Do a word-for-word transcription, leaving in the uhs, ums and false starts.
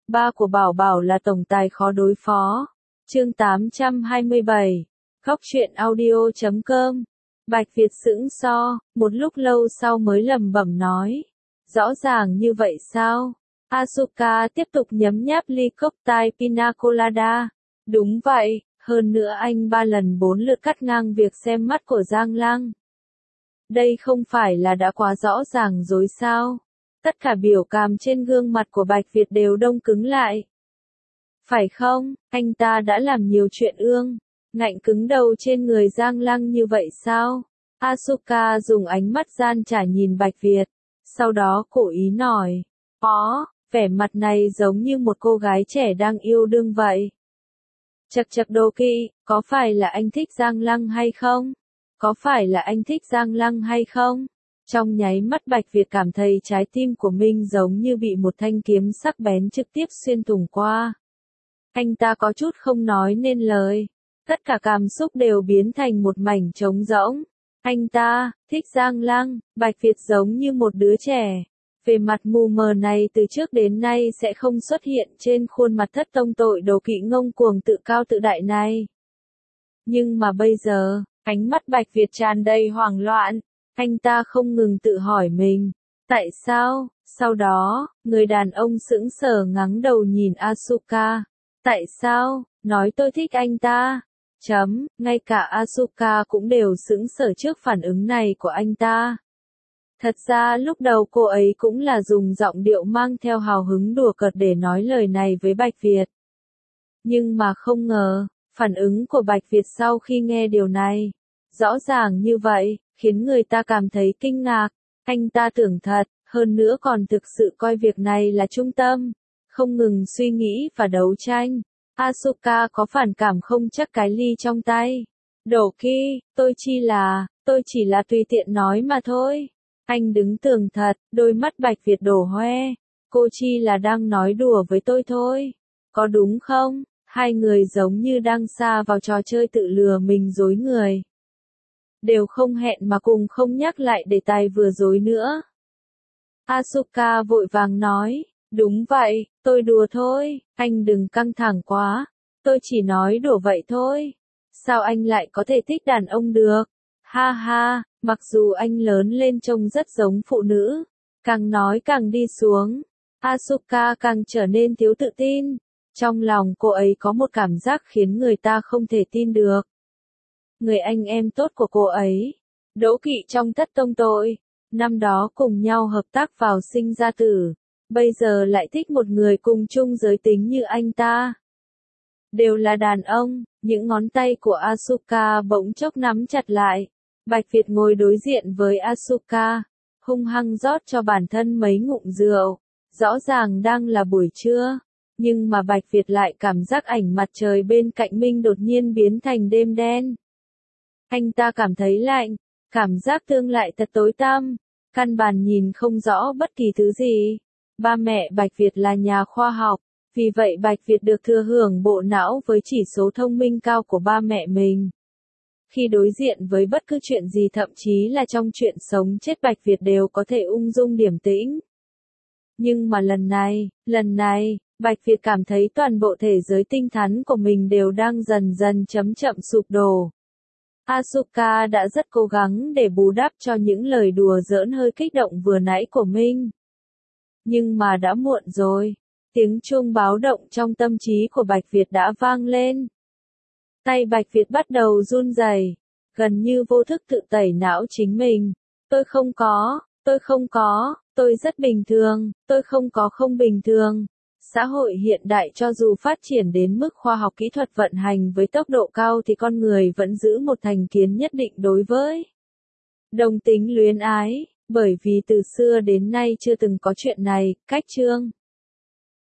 ba của Bảo Bảo là tổng tài khó đối phó. Chương tám trăm hai mươi bảy. Góc truyện audio chấm com. Bạch Việt sững so, một lúc lâu sau mới lẩm bẩm nói. Rõ ràng như vậy sao? Asuka tiếp tục nhấm nháp ly cocktail pina colada. Đúng vậy, hơn nữa anh ba lần bốn lượt cắt ngang việc xem mắt của Giang Lăng. Đây không phải là đã quá rõ ràng rồi sao? Tất cả biểu cảm trên gương mặt của Bạch Việt đều đông cứng lại. Phải không, anh ta đã làm nhiều chuyện ương, ngạnh cứng đầu trên người Giang Lăng như vậy sao? Asuka dùng ánh mắt gian trả nhìn Bạch Việt, sau đó cố ý nói, có, vẻ mặt này giống như một cô gái trẻ đang yêu đương vậy. Chậc chậc Đô Kỵ, có phải là anh thích Giang Lăng hay không? Có phải là anh thích Giang Lăng hay không? Trong nháy mắt Bạch Việt cảm thấy trái tim của mình giống như bị một thanh kiếm sắc bén trực tiếp xuyên thủng qua. Anh ta có chút không nói nên lời. Tất cả cảm xúc đều biến thành một mảnh trống rỗng. Anh ta, thích Giang Lăng, Bạch Việt giống như một đứa trẻ. Về mặt mù mờ này từ trước đến nay sẽ không xuất hiện trên khuôn mặt thất tông tội Đố Kỵ ngông cuồng tự cao tự đại này. Nhưng mà bây giờ, ánh mắt Bạch Việt tràn đầy hoảng loạn. Anh ta không ngừng tự hỏi mình, tại sao? Sau đó, người đàn ông sững sờ ngáng đầu nhìn Asuka. Tại sao? Nói tôi thích anh ta. Chấm, ngay cả Asuka cũng đều sững sờ trước phản ứng này của anh ta. Thật ra lúc đầu cô ấy cũng là dùng giọng điệu mang theo hào hứng đùa cợt để nói lời này với Bạch Việt. Nhưng mà không ngờ, phản ứng của Bạch Việt sau khi nghe điều này, rõ ràng như vậy, khiến người ta cảm thấy kinh ngạc. Anh ta tưởng thật, hơn nữa còn thực sự coi việc này là trung tâm, không ngừng suy nghĩ và đấu tranh. Asuka có phản cảm không chắc cái ly trong tay. Đổ Kỵ, tôi chỉ là, tôi chỉ là tùy tiện nói mà thôi. Anh đứng tường thật, đôi mắt Bạch Việt đổ hoe. Cô chỉ là đang nói đùa với tôi thôi. Có đúng không? Hai người giống như đang sa vào trò chơi tự lừa mình dối người. Đều không hẹn mà cùng không nhắc lại đề tài vừa rồi nữa. Asuka vội vàng nói, đúng vậy, tôi đùa thôi, anh đừng căng thẳng quá, tôi chỉ nói đùa vậy thôi. Sao anh lại có thể thích đàn ông được? Ha ha, mặc dù anh lớn lên trông rất giống phụ nữ, càng nói càng đi xuống, Asuka càng trở nên thiếu tự tin. Trong lòng cô ấy có một cảm giác khiến người ta không thể tin được. Người anh em tốt của cô ấy, Đỗ Kỵ trong thất tông tội, năm đó cùng nhau hợp tác vào sinh ra tử, bây giờ lại thích một người cùng chung giới tính như anh ta. Đều là đàn ông, những ngón tay của Asuka bỗng chốc nắm chặt lại. Bạch Việt ngồi đối diện với Asuka, hung hăng rót cho bản thân mấy ngụm rượu, rõ ràng đang là buổi trưa. Nhưng mà Bạch Việt lại cảm giác ảnh mặt trời bên cạnh mình đột nhiên biến thành đêm đen. Anh ta cảm thấy lạnh, cảm giác tương lại thật tối tăm, căn bản nhìn không rõ bất kỳ thứ gì. Ba mẹ Bạch Việt là nhà khoa học, vì vậy Bạch Việt được thừa hưởng bộ não với chỉ số thông minh cao của ba mẹ mình. Khi đối diện với bất cứ chuyện gì thậm chí là trong chuyện sống chết Bạch Việt đều có thể ung dung điềm tĩnh. Nhưng mà lần này, lần này, Bạch Việt cảm thấy toàn bộ thể giới tinh thần của mình đều đang dần dần chấm chậm sụp đổ. Asuka đã rất cố gắng để bù đắp cho những lời đùa giỡn hơi kích động vừa nãy của mình. Nhưng mà đã muộn rồi. Tiếng chuông báo động trong tâm trí của Bạch Việt đã vang lên. Tay Bạch Việt bắt đầu run rẩy, gần như vô thức tự tẩy não chính mình. Tôi không có, tôi không có, tôi rất bình thường, tôi không có không bình thường. Xã hội hiện đại cho dù phát triển đến mức khoa học kỹ thuật vận hành với tốc độ cao thì con người vẫn giữ một thành kiến nhất định đối với đồng tính luyến ái, bởi vì từ xưa đến nay chưa từng có chuyện này. Cách chương